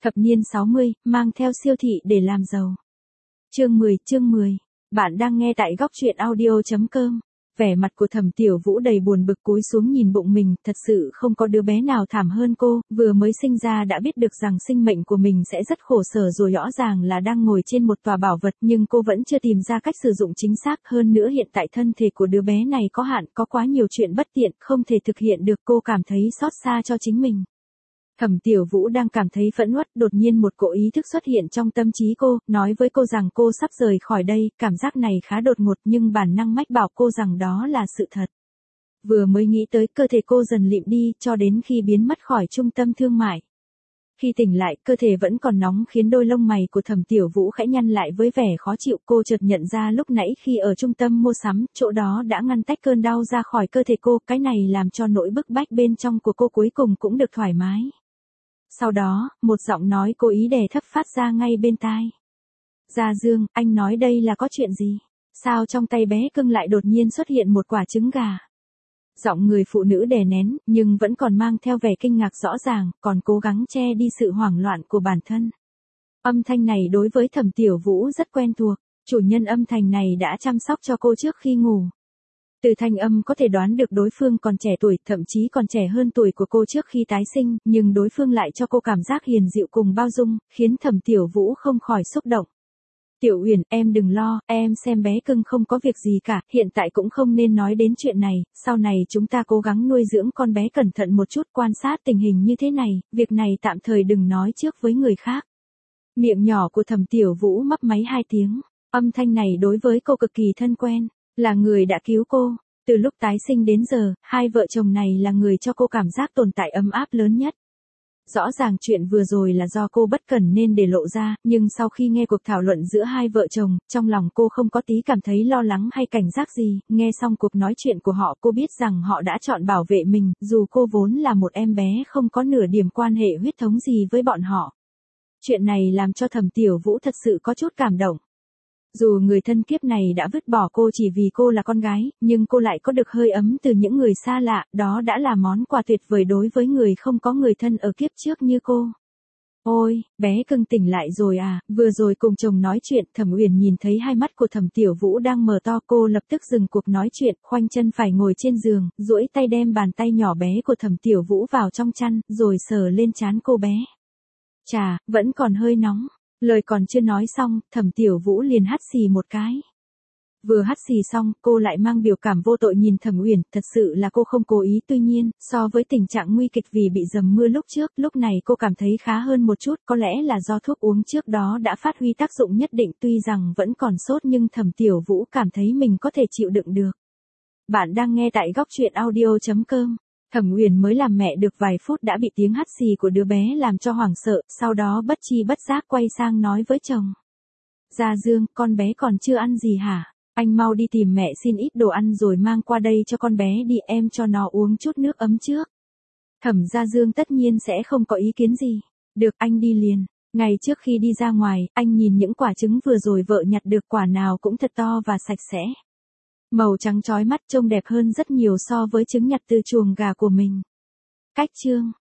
Thập niên 60, mang theo siêu thị để làm giàu. Chương 10. Bạn đang nghe tại góc truyện audio.com. Vẻ mặt của Thẩm Tiểu Vũ đầy buồn bực cúi xuống nhìn bụng mình, thật sự không có đứa bé nào thảm hơn cô, vừa mới sinh ra đã biết được rằng sinh mệnh của mình sẽ rất khổ sở rồi, rõ ràng là đang ngồi trên một tòa bảo vật nhưng cô vẫn chưa tìm ra cách sử dụng chính xác, hơn nữa hiện tại thân thể của đứa bé này có hạn, có quá nhiều chuyện bất tiện, không thể thực hiện được, cô cảm thấy xót xa cho chính mình. Thẩm Tiểu Vũ đang cảm thấy phẫn uất, đột nhiên một cỗ ý thức xuất hiện trong tâm trí cô, nói với cô rằng cô sắp rời khỏi đây, cảm giác này khá đột ngột nhưng bản năng mách bảo cô rằng đó là sự thật. Vừa mới nghĩ tới, cơ thể cô dần lịm đi, cho đến khi biến mất khỏi trung tâm thương mại. Khi tỉnh lại, cơ thể vẫn còn nóng khiến đôi lông mày của Thẩm Tiểu Vũ khẽ nhăn lại với vẻ khó chịu, cô chợt nhận ra lúc nãy khi ở trung tâm mua sắm, chỗ đó đã ngăn tách cơn đau ra khỏi cơ thể cô, cái này làm cho nỗi bức bách bên trong của cô cuối cùng cũng được thoải mái. Sau đó, một giọng nói cố ý đè thấp phát ra ngay bên tai. Gia Dương, anh nói đây là có chuyện gì? Sao trong tay bé cưng lại đột nhiên xuất hiện một quả trứng gà? Giọng người phụ nữ đè nén, nhưng vẫn còn mang theo vẻ kinh ngạc rõ ràng, còn cố gắng che đi sự hoảng loạn của bản thân. Âm thanh này đối với Thẩm Tiểu Vũ rất quen thuộc, chủ nhân âm thanh này đã chăm sóc cho cô trước khi ngủ. Từ thanh âm có thể đoán được đối phương còn trẻ tuổi, thậm chí còn trẻ hơn tuổi của cô trước khi tái sinh, nhưng đối phương lại cho cô cảm giác hiền dịu cùng bao dung, khiến Thẩm Tiểu Vũ không khỏi xúc động. Tiểu Uyển, em đừng lo, em xem bé cưng không có việc gì cả, hiện tại cũng không nên nói đến chuyện này, sau này chúng ta cố gắng nuôi dưỡng con bé cẩn thận một chút, quan sát tình hình như thế này, việc này tạm thời đừng nói trước với người khác. Miệng nhỏ của Thẩm Tiểu Vũ mấp máy 2 tiếng, âm thanh này đối với cô cực kỳ thân quen. Là người đã cứu cô, từ lúc tái sinh đến giờ, hai vợ chồng này là người cho cô cảm giác tồn tại ấm áp lớn nhất. Rõ ràng chuyện vừa rồi là do cô bất cẩn nên để lộ ra, nhưng sau khi nghe cuộc thảo luận giữa hai vợ chồng, trong lòng cô không có tí cảm thấy lo lắng hay cảnh giác gì, nghe xong cuộc nói chuyện của họ cô biết rằng họ đã chọn bảo vệ mình, dù cô vốn là một em bé không có nửa điểm quan hệ huyết thống gì với bọn họ. Chuyện này làm cho Thẩm Tiểu Vũ thật sự có chút cảm động. Dù người thân kiếp này đã vứt bỏ cô chỉ vì cô là con gái, nhưng cô lại có được hơi ấm từ những người xa lạ, đó đã là món quà tuyệt vời đối với người không có người thân ở kiếp trước như cô. Ôi, bé cưng tỉnh lại rồi à, vừa rồi cùng chồng nói chuyện, Thẩm Uyển nhìn thấy hai mắt của Thẩm Tiểu Vũ đang mở to, cô lập tức dừng cuộc nói chuyện, khoanh chân phải ngồi trên giường, duỗi tay đem bàn tay nhỏ bé của Thẩm Tiểu Vũ vào trong chăn, rồi sờ lên trán cô bé. Chà, vẫn còn hơi nóng. Lời còn chưa nói xong, Thẩm Tiểu Vũ liền hắt xì một cái. Vừa hắt xì xong, cô lại mang biểu cảm vô tội nhìn Thẩm Uyển, thật sự là cô không cố ý, tuy nhiên, so với tình trạng nguy kịch vì bị dầm mưa lúc trước, lúc này cô cảm thấy khá hơn một chút, có lẽ là do thuốc uống trước đó đã phát huy tác dụng nhất định, tuy rằng vẫn còn sốt nhưng Thẩm Tiểu Vũ cảm thấy mình có thể chịu đựng được. Bạn đang nghe tại góc truyện audio.com. Thẩm Uyển mới làm mẹ được vài phút đã bị tiếng hắt xì của đứa bé làm cho hoảng sợ, sau đó bất chi bất giác quay sang nói với chồng. Gia Dương, con bé còn chưa ăn gì hả? Anh mau đi tìm mẹ xin ít đồ ăn rồi mang qua đây cho con bé đi, em cho nó uống chút nước ấm trước. Thẩm Gia Dương tất nhiên sẽ không có ý kiến gì. Được, anh đi liền. Ngày trước khi đi ra ngoài, anh nhìn những quả trứng vừa rồi vợ nhặt được, quả nào cũng thật to và sạch sẽ. Màu trắng chói mắt, trông đẹp hơn rất nhiều so với trứng nhặt từ chuồng gà của mình. Cách chương